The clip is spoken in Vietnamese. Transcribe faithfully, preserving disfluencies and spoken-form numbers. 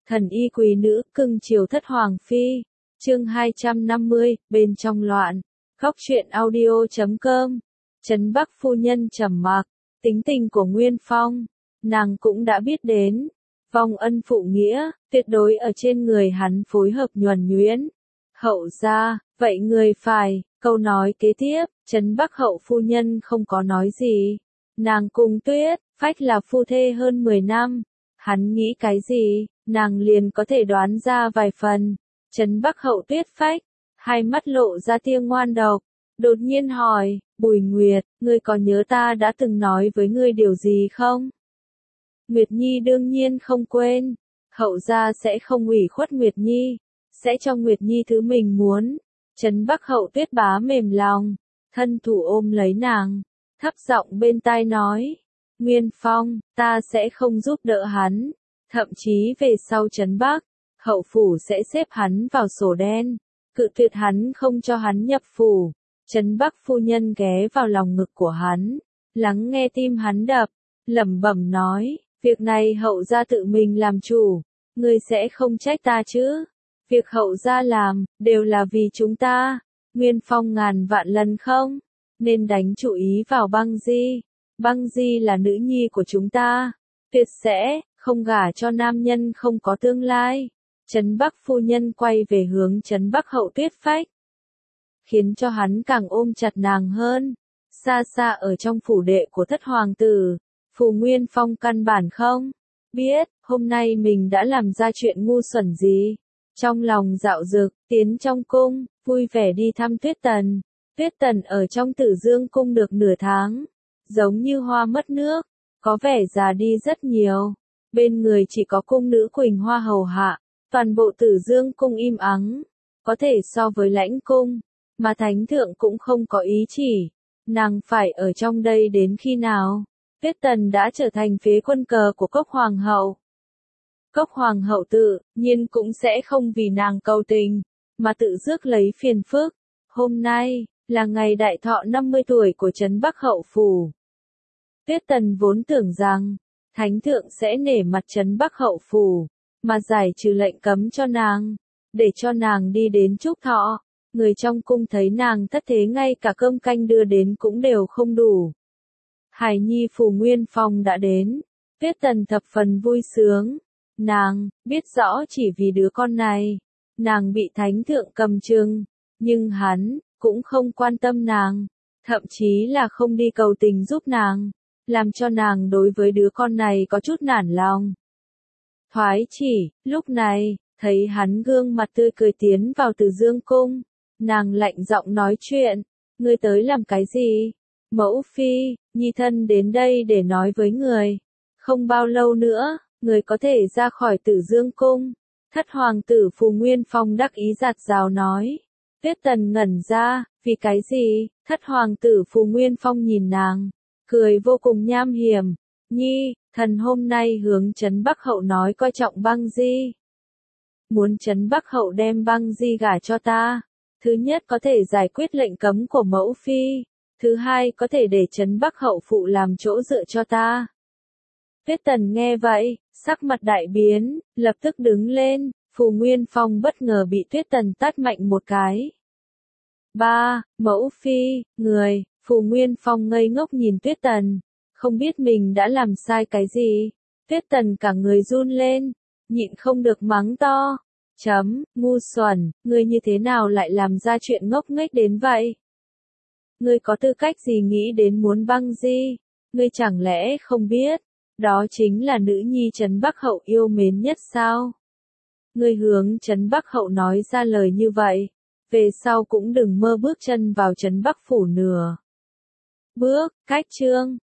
Thần y quý nữ, cưng chiều thất hoàng phi. Chương hai trăm năm mươi, bên trong loạn. Góc truyện audio chấm com. Trấn Bắc phu nhân trầm mặc, tính tình của Nguyên Phong, nàng cũng đã biết đến. Vong ân phụ nghĩa, tuyệt đối ở trên người hắn phối hợp nhuần nhuyễn. Hậu gia, vậy người phải, câu nói kế tiếp, Trấn Bắc hậu phu nhân không có nói gì. Nàng cùng Tuyết, Phách là phu thê hơn mười năm. Hắn nghĩ cái gì, nàng liền có thể đoán ra vài phần. Trấn Bắc hậu Tuyết Phách, hai mắt lộ ra tia ngoan độc, đột nhiên hỏi, Bùi Nguyệt, ngươi có nhớ ta đã từng nói với ngươi điều gì không? Nguyệt Nhi đương nhiên không quên, hậu gia sẽ không ủy khuất Nguyệt Nhi, sẽ cho Nguyệt Nhi thứ mình muốn. Trấn Bắc hậu Tuyết bá mềm lòng, thân thủ ôm lấy nàng, thấp giọng bên tai nói, Nguyên Phong, ta sẽ không giúp đỡ hắn, thậm chí về sau Trấn Bắc, hậu phủ sẽ xếp hắn vào sổ đen, cự tuyệt hắn không cho hắn nhập phủ. Trấn Bắc phu nhân ghé vào lòng ngực của hắn, lắng nghe tim hắn đập, lẩm bẩm nói, việc này hậu gia tự mình làm chủ, ngươi sẽ không trách ta chứ? Việc hậu gia làm, đều là vì chúng ta. Nguyên Phong ngàn vạn lần không nên đánh chủ ý vào Băng Di. Băng Di là nữ nhi của chúng ta, tuyệt sẽ không gả cho nam nhân không có tương lai. Trấn Bắc phu nhân quay về hướng Trấn Bắc hậu Tuyết Phách, khiến cho hắn càng ôm chặt nàng hơn. Xa xa ở trong phủ đệ của thất hoàng tử, Phù Nguyên Phong căn bản không biết hôm nay mình đã làm ra chuyện ngu xuẩn gì. Trong lòng dạo dực, tiến trong cung, vui vẻ đi thăm Tuyết Tần. Tuyết Tần ở trong Tử Dương cung được nửa tháng, giống như hoa mất nước, có vẻ già đi rất nhiều. Bên người chỉ có cung nữ Quỳnh Hoa hầu hạ, toàn bộ Tử Dương cung im ắng, có thể so với Lãnh cung, mà thánh thượng cũng không có ý chỉ, nàng phải ở trong đây đến khi nào. Tuyết Tần đã trở thành phế quân cờ của Cốc Hoàng hậu. Cốc Hoàng hậu tự nhiên cũng sẽ không vì nàng cầu tình, mà tự rước lấy phiền phức. Hôm nay, là ngày đại thọ năm mươi tuổi của Trấn Bắc hậu phủ. Tuyết Tần vốn tưởng rằng, thánh thượng sẽ nể mặt Trấn Bắc hậu phủ, mà giải trừ lệnh cấm cho nàng, để cho nàng đi đến chúc thọ. Người trong cung thấy nàng thất thế ngay cả cơm canh đưa đến cũng đều không đủ. Hải nhi Phù Nguyên Phong đã đến, Tuyết Tần thập phần vui sướng. Nàng biết rõ chỉ vì đứa con này, nàng bị thánh thượng cầm chừng, nhưng hắn cũng không quan tâm nàng, thậm chí là không đi cầu tình giúp nàng, làm cho nàng đối với đứa con này có chút nản lòng. Thoái chỉ, lúc này, thấy hắn gương mặt tươi cười tiến vào Từ Dương cung, nàng lạnh giọng nói chuyện, ngươi tới làm cái gì? Mẫu phi, nhi thân đến đây để nói với người, không bao lâu nữa, người có thể ra khỏi Tử Dương cung. Thất hoàng tử Phù Nguyên Phong đắc ý giạt rào nói. Tuyết Tần ngẩn ra, vì cái gì? Thất hoàng tử Phù Nguyên Phong nhìn nàng, cười vô cùng nham hiểm. Nhi, thần hôm nay hướng Trấn Bắc hậu nói coi trọng Băng Di. Muốn Trấn Bắc hậu đem Băng Di gả cho ta. Thứ nhất có thể giải quyết lệnh cấm của mẫu phi. Thứ hai có thể để Trấn Bắc hậu phụ làm chỗ dựa cho ta. Tuyết Tần nghe vậy, sắc mặt đại biến, lập tức đứng lên. Phù Nguyên Phong bất ngờ bị Tuyết Tần tát mạnh một cái. Ba, mẫu phi, người, Phù Nguyên Phong ngây ngốc nhìn Tuyết Tần, không biết mình đã làm sai cái gì. Tuyết Tần cả người run lên, nhịn không được mắng to. Chấm, ngu xuẩn, ngươi như thế nào lại làm ra chuyện ngốc nghếch đến vậy? Ngươi có tư cách gì nghĩ đến muốn Băng Di? Ngươi chẳng lẽ không biết, đó chính là nữ nhi Trấn Bắc hậu yêu mến nhất sao? Ngươi hướng Trấn Bắc hậu nói ra lời như vậy, về sau cũng đừng mơ bước chân vào Trấn Bắc phủ nửa bước. Cách chương